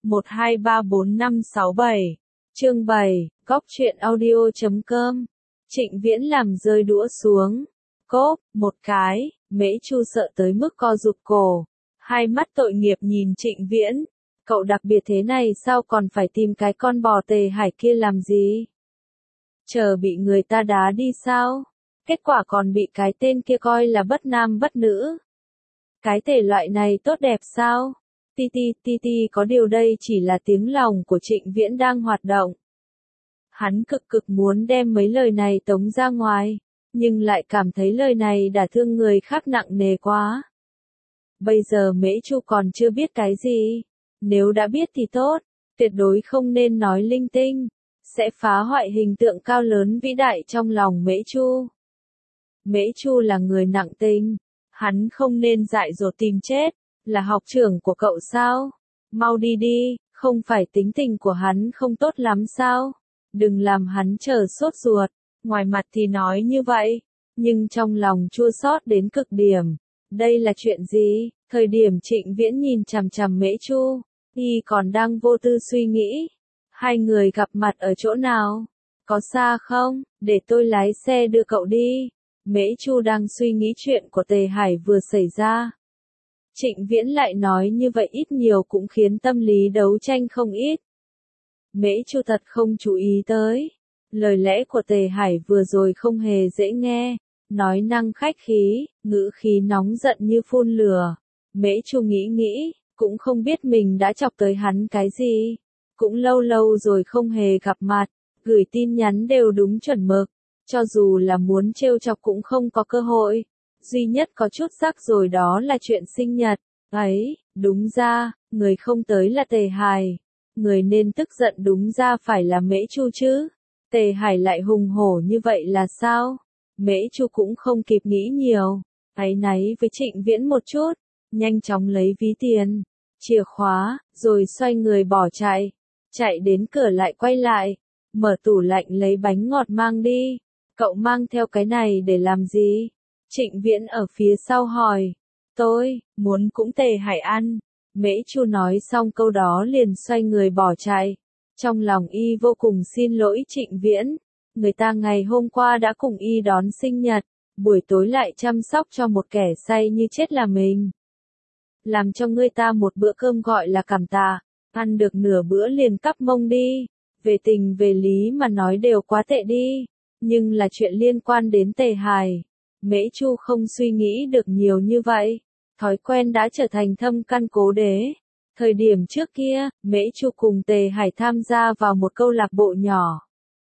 1234567. Chương 7, Góc truyện audio.com. Trịnh Viễn làm rơi đũa xuống. Cốp, một cái, Mễ Chu sợ tới mức co rụt cổ. Hai mắt tội nghiệp nhìn Trịnh Viễn. Cậu đặc biệt thế này sao còn phải tìm cái con bò Tề Hải kia làm gì? Chờ bị người ta đá đi sao? Kết quả còn bị cái tên kia coi là bất nam bất nữ. Cái thể loại này tốt đẹp sao? Ti có điều đây chỉ là tiếng lòng của Trịnh Viễn đang hoạt động. Hắn cực muốn đem mấy lời này tống ra ngoài, nhưng lại cảm thấy lời này đả thương người khác nặng nề quá. Bây giờ Mễ Chu còn chưa biết cái gì, nếu đã biết thì tốt, tuyệt đối không nên nói linh tinh, sẽ phá hoại hình tượng cao lớn vĩ đại trong lòng Mễ Chu. Mễ Chu là người nặng tình, hắn không nên dại dột tìm chết, là học trưởng của cậu sao? Mau đi đi, không phải tính tình của hắn không tốt lắm sao? Đừng làm hắn chờ sốt ruột, ngoài mặt thì nói như vậy, nhưng trong lòng chua xót đến cực điểm. Đây là chuyện gì? Thời điểm Trịnh Viễn nhìn chằm chằm Mễ Chu, y còn đang vô tư suy nghĩ. Hai người gặp mặt ở chỗ nào? Có xa không? Để tôi lái xe đưa cậu đi. Mễ Chu đang suy nghĩ chuyện của Tề Hải vừa xảy ra. Trịnh Viễn lại nói như vậy ít nhiều cũng khiến tâm lý đấu tranh không ít. Mễ Chu thật không chú ý tới. Lời lẽ của Tề Hải vừa rồi không hề dễ nghe, nói năng khách khí, ngữ khí nóng giận như phun lửa. Mễ Chu nghĩ, cũng không biết mình đã chọc tới hắn cái gì. Cũng lâu rồi không hề gặp mặt, gửi tin nhắn đều đúng chuẩn mực, cho dù là muốn trêu chọc cũng không có cơ hội. Duy nhất có chút rắc rồi đó là chuyện sinh nhật, ấy, đúng ra, người không tới là Tề Hải. Người nên tức giận đúng ra phải là Mễ Chu chứ. Tề Hải lại hùng hổ như vậy là sao? Mễ Chu cũng không kịp nghĩ nhiều, áy náy với Trịnh Viễn một chút, nhanh chóng lấy ví tiền, chìa khóa, rồi xoay người bỏ chạy. Chạy đến cửa lại quay lại, mở tủ lạnh lấy bánh ngọt mang đi. Cậu mang theo cái này để làm gì? Trịnh Viễn ở phía sau hỏi. Tôi muốn cũng Tề Hải ăn. Mễ Chu nói xong câu đó liền xoay người bỏ chạy. Trong lòng y vô cùng xin lỗi Trịnh Viễn. Người ta ngày hôm qua đã cùng y đón sinh nhật, buổi tối lại chăm sóc cho một kẻ say như chết là mình. Làm cho người ta một bữa cơm gọi là cảm tạ, ăn được nửa bữa liền cắp mông đi. Về tình về lý mà nói đều quá tệ đi, nhưng là chuyện liên quan đến Tề Hải. Mễ Chu không suy nghĩ được nhiều như vậy. Thói quen đã trở thành thâm căn cố đế. Thời điểm trước kia, Mễ Chu cùng Tề Hải tham gia vào một câu lạc bộ nhỏ.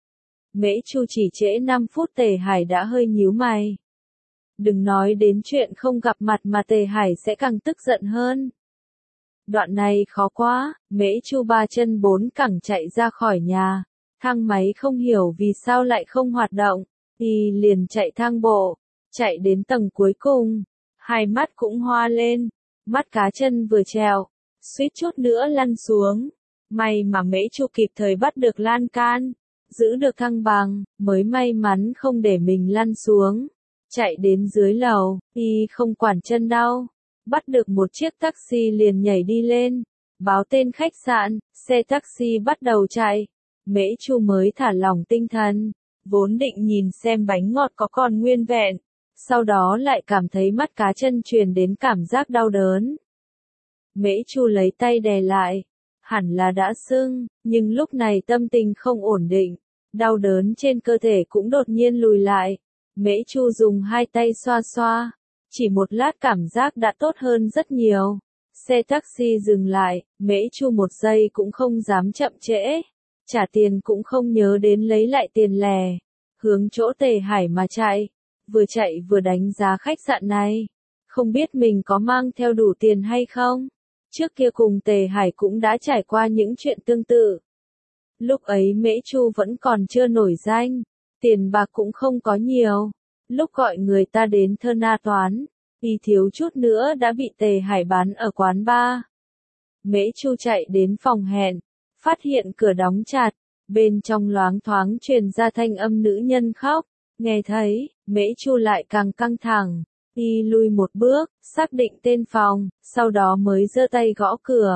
Mễ Chu chỉ trễ 5 phút Tề Hải đã hơi nhíu mày. Đừng nói đến chuyện không gặp mặt mà Tề Hải sẽ càng tức giận hơn. Đoạn này khó quá, Mễ Chu ba chân bốn cẳng chạy ra khỏi nhà. Thang máy không hiểu vì sao lại không hoạt động. Y liền chạy thang bộ, chạy đến tầng cuối cùng. Hai mắt cũng hoa lên, mắt cá chân vừa trèo, suýt chút nữa lăn xuống. May mà Mễ Chu kịp thời bắt được lan can, giữ được thăng bằng, mới may mắn không để mình lăn xuống. Chạy đến dưới lầu, y không quản chân đau, bắt được một chiếc taxi liền nhảy đi lên, báo tên khách sạn, xe taxi bắt đầu chạy. Mễ Chu mới thả lỏng tinh thần, vốn định nhìn xem bánh ngọt có còn nguyên vẹn. Sau đó lại cảm thấy mắt cá chân truyền đến cảm giác đau đớn. Mễ Chu lấy tay đè lại, hẳn là đã sưng, nhưng lúc này tâm tình không ổn định, đau đớn trên cơ thể cũng đột nhiên lùi lại. Mễ Chu dùng hai tay xoa xoa, chỉ một lát cảm giác đã tốt hơn rất nhiều. Xe taxi dừng lại, Mễ Chu một giây cũng không dám chậm trễ, trả tiền cũng không nhớ đến lấy lại tiền lẻ, hướng chỗ Tề Hải mà chạy. Vừa chạy vừa đánh giá khách sạn này, không biết mình có mang theo đủ tiền hay không. Trước kia cùng Tề Hải cũng đã trải qua những chuyện tương tự. Lúc ấy Mễ Chu vẫn còn chưa nổi danh, tiền bạc cũng không có nhiều. Lúc gọi người ta đến thơ na toán, y thiếu chút nữa đã bị Tề Hải bán ở quán bar. Mễ Chu chạy đến phòng hẹn, phát hiện cửa đóng chặt, bên trong loáng thoáng truyền ra thanh âm nữ nhân khóc. Nghe thấy, Mễ Chu lại càng căng thẳng, y lui một bước, xác định tên phòng, sau đó mới giơ tay gõ cửa.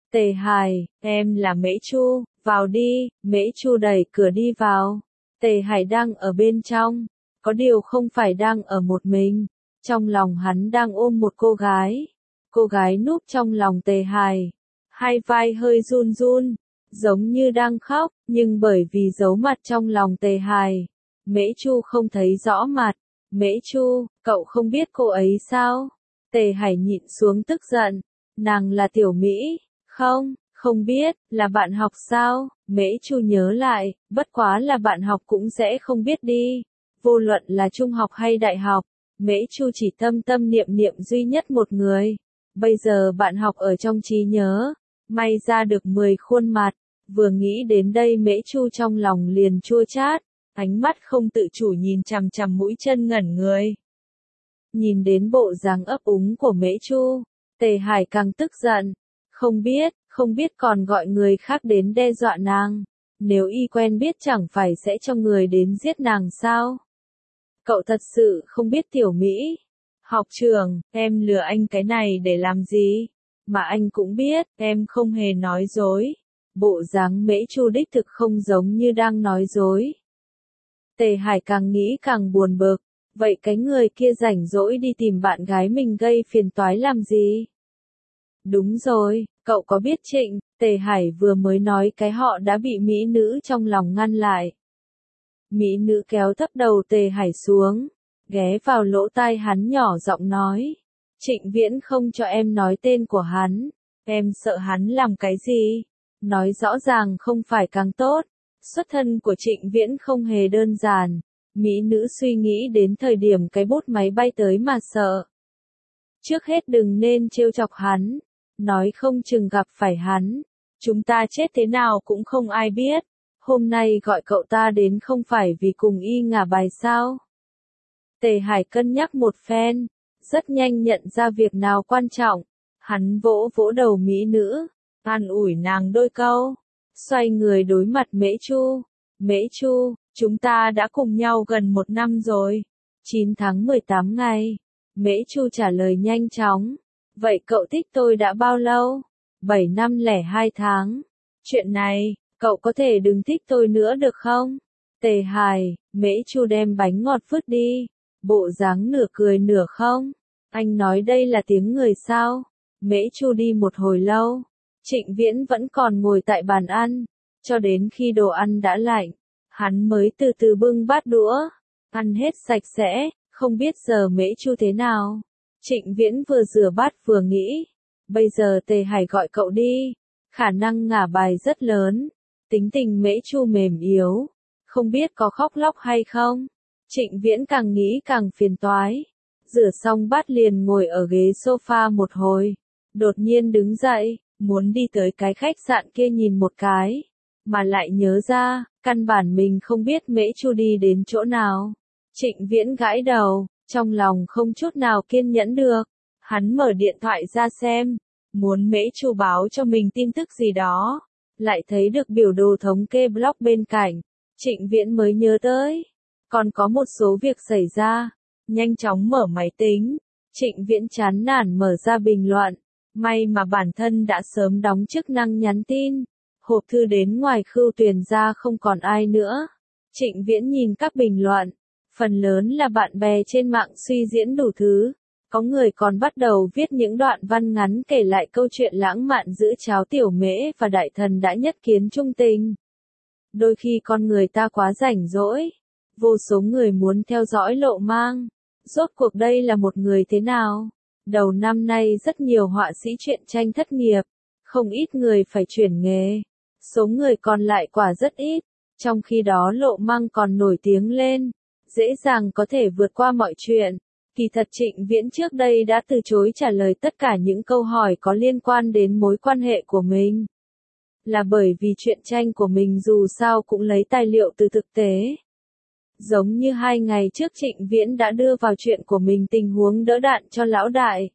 Tề Hải, em là Mễ Chu, vào đi, Mễ Chu đẩy cửa đi vào. Tề Hải đang ở bên trong, có điều không phải đang ở một mình, trong lòng hắn đang ôm một cô gái. Cô gái núp trong lòng Tề Hải, hai vai hơi run run, giống như đang khóc, nhưng bởi vì giấu mặt trong lòng Tề Hải, Mễ Chu không thấy rõ mặt. Mễ Chu, cậu không biết cô ấy sao? Tề Hải nhịn xuống tức giận, nàng là Tiểu Mỹ, không, không biết, là bạn học sao? Mễ Chu nhớ lại, bất quá là bạn học cũng sẽ không biết đi, vô luận là trung học hay đại học, Mễ Chu chỉ tâm tâm niệm niệm duy nhất một người. Bây giờ bạn học ở trong trí nhớ, may ra được 10 khuôn mặt, vừa nghĩ đến đây Mễ Chu trong lòng liền chua chát, ánh mắt không tự chủ nhìn chằm chằm mũi chân ngẩn người. Nhìn đến bộ dáng ấp úng của Mễ Chu, Tề Hải càng tức giận, không biết còn gọi người khác đến đe dọa nàng, nếu y quen biết chẳng phải sẽ cho người đến giết nàng sao? Cậu thật sự không biết Tiểu Mỹ. Học trưởng, em lừa anh cái này để làm gì? Mà anh cũng biết, em không hề nói dối. Bộ dáng Mễ Chu đích thực không giống như đang nói dối. Tề Hải càng nghĩ càng buồn bực, vậy cái người kia rảnh rỗi đi tìm bạn gái mình gây phiền toái làm gì? Đúng rồi, cậu có biết Trịnh, Tề Hải vừa mới nói cái họ đã bị mỹ nữ trong lòng ngăn lại. Mỹ nữ kéo thấp đầu Tề Hải xuống, ghé vào lỗ tai hắn nhỏ giọng nói. Trịnh Viễn không cho em nói tên của hắn, em sợ hắn làm cái gì? Nói rõ ràng không phải càng tốt. Xuất thân của Trịnh Viễn không hề đơn giản. Mỹ nữ suy nghĩ đến thời điểm cái bút máy bay tới mà sợ. Trước hết đừng nên trêu chọc hắn, nói không chừng gặp phải hắn, chúng ta chết thế nào cũng không ai biết. Hôm nay gọi cậu ta đến không phải vì cùng y ngả bài sao? Tề Hải cân nhắc một phen, rất nhanh nhận ra việc nào quan trọng. Hắn vỗ vỗ đầu mỹ nữ, an ủi nàng đôi câu, xoay người đối mặt Mễ Chu. Mễ Chu, chúng ta đã cùng nhau gần 1 năm rồi. 9 tháng 18 ngày. Mễ Chu trả lời nhanh chóng. Vậy cậu thích tôi đã bao lâu? 7 năm lẻ 2 tháng. Chuyện này, cậu có thể đừng thích tôi nữa được không? Tề Hải, Mễ Chu đem bánh ngọt vứt đi. Bộ dáng nửa cười nửa không. Anh nói đây là tiếng người sao? Mễ Chu đi một hồi lâu. Trịnh Viễn vẫn còn ngồi tại bàn ăn. Cho đến khi đồ ăn đã lạnh, hắn mới từ từ bưng bát đũa. Ăn hết sạch sẽ, không biết giờ Mễ Chu thế nào. Trịnh Viễn vừa rửa bát vừa nghĩ. Bây giờ Tề Hải gọi cậu đi. Khả năng ngả bài rất lớn. Tính tình Mễ Chu mềm yếu. Không biết có khóc lóc hay không. Trịnh Viễn càng nghĩ càng phiền toái. Rửa xong bát liền ngồi ở ghế sofa một hồi. Đột nhiên đứng dậy, muốn đi tới cái khách sạn kia nhìn một cái. Mà lại nhớ ra, căn bản mình không biết Mễ Chu đi đến chỗ nào. Trịnh Viễn gãi đầu, trong lòng không chút nào kiên nhẫn được. Hắn mở điện thoại ra xem, muốn Mễ Chu báo cho mình tin tức gì đó. Lại thấy được biểu đồ thống kê blog bên cạnh. Trịnh Viễn mới nhớ tới. Còn có một số việc xảy ra. Nhanh chóng mở máy tính. Trịnh Viễn chán nản mở ra bình luận. May mà bản thân đã sớm đóng chức năng nhắn tin. Hộp thư đến ngoài Khưu Tuyền ra không còn ai nữa. Trịnh Viễn nhìn các bình luận. Phần lớn là bạn bè trên mạng suy diễn đủ thứ. Có người còn bắt đầu viết những đoạn văn ngắn kể lại câu chuyện lãng mạn giữa Cháo Tiểu Mễ và đại thần đã nhất kiến trung tình. Đôi khi con người ta quá rảnh rỗi. Vô số người muốn theo dõi Lộ Mang. Rốt cuộc đây là một người thế nào? Đầu năm nay rất nhiều họa sĩ truyện tranh thất nghiệp. Không ít người phải chuyển nghề. Số người còn lại quả rất ít. Trong khi đó Lộ Mang còn nổi tiếng lên. Dễ dàng có thể vượt qua mọi chuyện. Kỳ thật Trịnh Viễn trước đây đã từ chối trả lời tất cả những câu hỏi có liên quan đến mối quan hệ của mình. Là bởi vì truyện tranh của mình dù sao cũng lấy tài liệu từ thực tế. Giống như 2 ngày trước Trịnh Viễn đã đưa vào chuyện của mình tình huống đỡ đạn cho lão đại.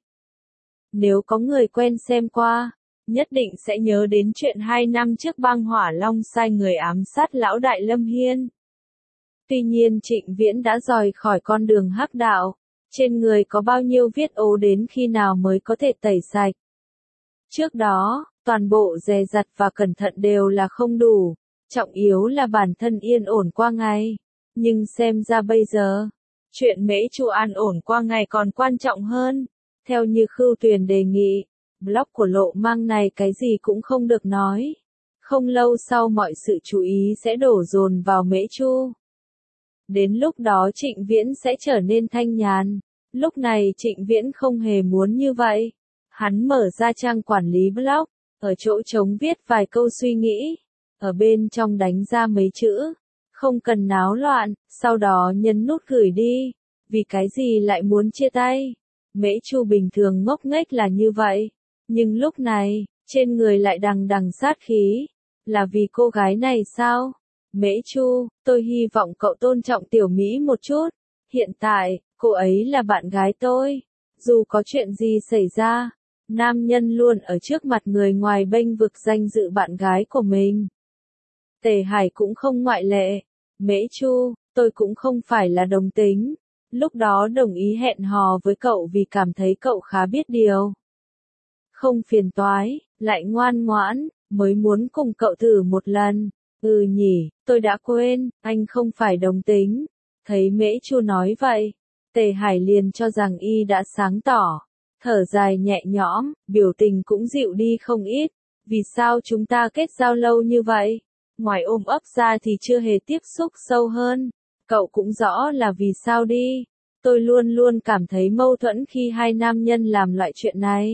Nếu có người quen xem qua, nhất định sẽ nhớ đến chuyện 2 năm trước băng Hỏa Long sai người ám sát lão đại Lâm Hiên. Tuy nhiên Trịnh Viễn đã rời khỏi con đường hắc đạo. Trên người có bao nhiêu viết ố đến khi nào mới có thể tẩy sạch. Trước đó, Toàn bộ dè dặt và cẩn thận đều là không đủ, trọng yếu là bản thân yên ổn qua ngày. Nhưng xem ra bây giờ, chuyện Mễ Chu an ổn qua ngày còn quan trọng hơn. Theo như Khưu Tuyền đề nghị, blog của Lộ Mang này cái gì cũng không được nói. Không lâu sau mọi sự chú ý sẽ đổ dồn vào Mễ Chu. Đến lúc đó Trịnh Viễn sẽ trở nên thanh nhàn. Lúc này Trịnh Viễn không hề muốn như vậy. Hắn mở ra trang quản lý blog, ở chỗ trống viết vài câu suy nghĩ, ở bên trong đánh ra mấy chữ, không cần náo loạn, sau đó nhấn nút gửi đi. Vì cái gì lại muốn chia tay? Mễ Chu bình thường ngốc nghếch là như vậy, nhưng lúc này, trên người lại đằng đằng sát khí. Là vì cô gái này sao? Mễ Chu, tôi hy vọng cậu tôn trọng Tiểu Mỹ một chút. Hiện tại, cô ấy là bạn gái tôi. Dù có chuyện gì xảy ra, nam nhân luôn ở trước mặt người ngoài bênh vực danh dự bạn gái của mình. Tề Hải cũng không ngoại lệ. Mễ Chu, tôi cũng không phải là đồng tính. Lúc đó đồng ý hẹn hò với cậu vì cảm thấy cậu khá biết điều. Không phiền toái, lại ngoan ngoãn, mới muốn cùng cậu thử một lần. Ừ nhỉ, tôi đã quên, anh không phải đồng tính. Thấy Mễ Chu nói vậy, Tề Hải liền cho rằng y đã sáng tỏ. Thở dài nhẹ nhõm, biểu tình cũng dịu đi không ít. Vì sao chúng ta kết giao lâu như vậy? Ngoài ôm ấp ra thì chưa hề tiếp xúc sâu hơn. Cậu cũng rõ là vì sao đi. Tôi luôn luôn cảm thấy mâu thuẫn khi hai nam nhân làm loại chuyện này.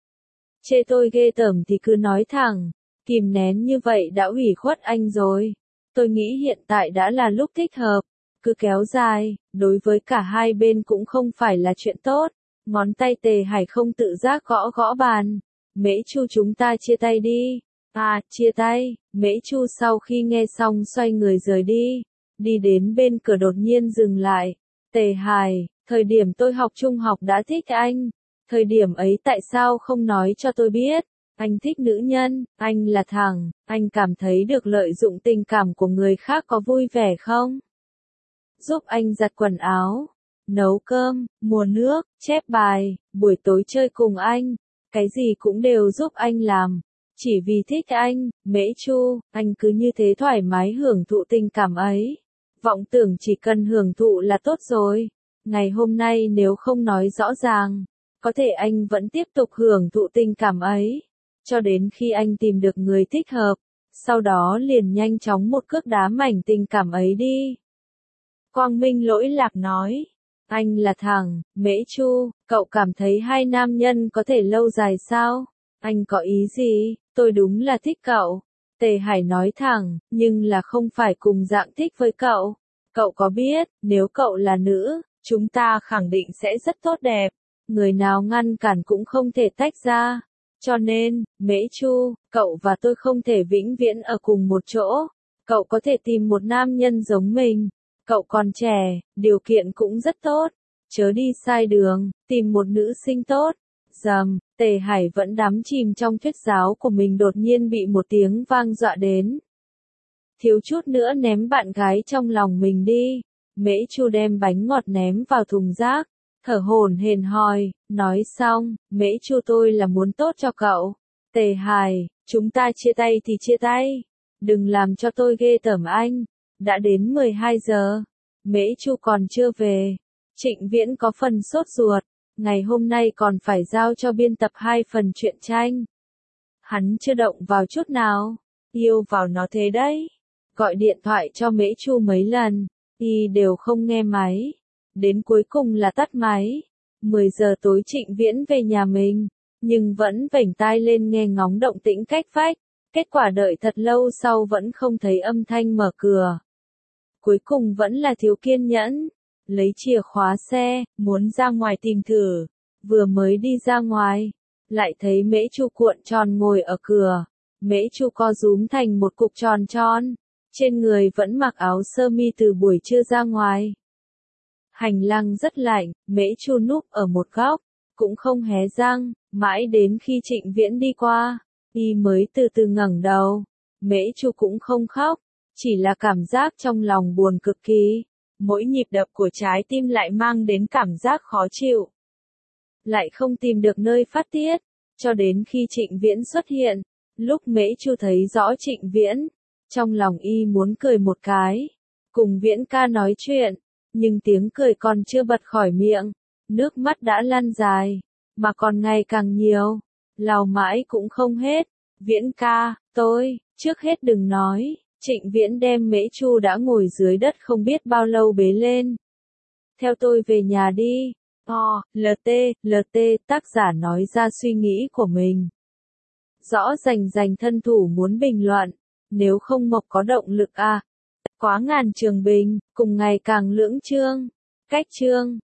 Chê tôi ghê tởm thì cứ nói thẳng. Kìm nén như vậy đã ủy khuất anh rồi. Tôi nghĩ hiện tại đã là lúc thích hợp. Cứ kéo dài, đối với cả hai bên cũng không phải là chuyện tốt. Ngón tay Tề Hải không tự giác gõ gõ bàn. Mễ Chu, chúng ta chia tay đi. À, chia tay. Mễ Chu sau khi nghe xong xoay người rời đi. Đi đến bên cửa đột nhiên dừng lại. Tề Hải, thời điểm tôi học trung học đã thích anh. Thời điểm ấy tại sao không nói cho tôi biết? Anh thích nữ nhân, anh là thằng, anh cảm thấy được lợi dụng tình cảm của người khác có vui vẻ không? Giúp anh giặt quần áo, nấu cơm, mua nước, chép bài, buổi tối chơi cùng anh, cái gì cũng đều giúp anh làm. Chỉ vì thích anh, Mễ Chu, anh cứ như thế thoải mái hưởng thụ tình cảm ấy. Vọng tưởng chỉ cần hưởng thụ là tốt rồi. Ngày hôm nay nếu không nói rõ ràng, có thể anh vẫn tiếp tục hưởng thụ tình cảm ấy. Cho đến khi anh tìm được người thích hợp, sau đó liền nhanh chóng một cước đá mảnh tình cảm ấy đi. Quang Minh lỗi lạc nói, anh là thằng, Mễ Chu, cậu cảm thấy hai nam nhân có thể lâu dài sao? Anh có ý gì? Tôi đúng là thích cậu. Tề Hải nói thẳng, nhưng là không phải cùng dạng thích với cậu. Cậu có biết, nếu cậu là nữ, chúng ta khẳng định sẽ rất tốt đẹp. Người nào ngăn cản cũng không thể tách ra. Cho nên, Mễ Chu, cậu và tôi không thể vĩnh viễn ở cùng một chỗ. Cậu có thể tìm một nam nhân giống mình. Cậu còn trẻ, điều kiện cũng rất tốt. Chớ đi sai đường, tìm một nữ sinh tốt. Dầm, Tề Hải vẫn đắm chìm trong thuyết giáo của mình đột nhiên bị một tiếng vang dọa đến. Thiếu chút nữa ném bạn gái trong lòng mình đi. Mễ Chu đem bánh ngọt ném vào thùng rác. Thở hổn hển hỏi, nói xong, Mễ Chu, tôi là muốn tốt cho cậu. Tề Hải, chúng ta chia tay thì chia tay. Đừng làm cho tôi ghê tởm anh. Đã đến 12 giờ. Mễ Chu còn chưa về. Trịnh Viễn có phần sốt ruột. Ngày hôm nay còn phải giao cho biên tập 2 phần truyện tranh. Hắn chưa động vào chút nào. Yêu vào nó thế đấy. Gọi điện thoại cho Mễ Chu mấy lần. Y đều không nghe máy. Đến cuối cùng là tắt máy. 10 giờ tối Trịnh Viễn về nhà mình. Nhưng vẫn vểnh tai lên nghe ngóng động tĩnh cách vách. Kết quả đợi thật lâu sau vẫn không thấy âm thanh mở cửa. Cuối cùng vẫn là thiếu kiên nhẫn. Lấy chìa khóa xe, muốn ra ngoài tìm thử. Vừa mới đi ra ngoài, lại thấy Mễ Chu cuộn tròn ngồi ở cửa. Mễ Chu co rúm thành một cục tròn tròn. Trên người vẫn mặc áo sơ mi từ buổi trưa ra ngoài. Hành lang rất lạnh, Mễ Chu núp ở một góc, cũng không hé răng, mãi đến khi Trịnh Viễn đi qua, y mới từ từ ngẩng đầu. Mễ Chu cũng không khóc, chỉ là cảm giác trong lòng buồn cực kỳ. Mỗi nhịp đập của trái tim lại mang đến cảm giác khó chịu. Lại không tìm được nơi phát tiết, cho đến khi Trịnh Viễn xuất hiện, Lúc Mễ Chu thấy rõ Trịnh Viễn, trong lòng y muốn cười một cái, cùng Viễn ca nói chuyện, nhưng tiếng cười còn chưa bật khỏi miệng, nước mắt đã lăn dài, mà còn ngày càng nhiều, lau mãi cũng không hết. Viễn ca, trước hết đừng nói. Trịnh Viễn đem Mễ Chu đã ngồi dưới đất không biết bao lâu bế lên. Theo tôi về nhà đi. LT, tác giả nói ra suy nghĩ của mình. Rõ rành thân thủ muốn bình luận, nếu không Mộc có động lực à. Quá ngàn trường bình, cùng ngày càng lưỡng chương. Cách chương.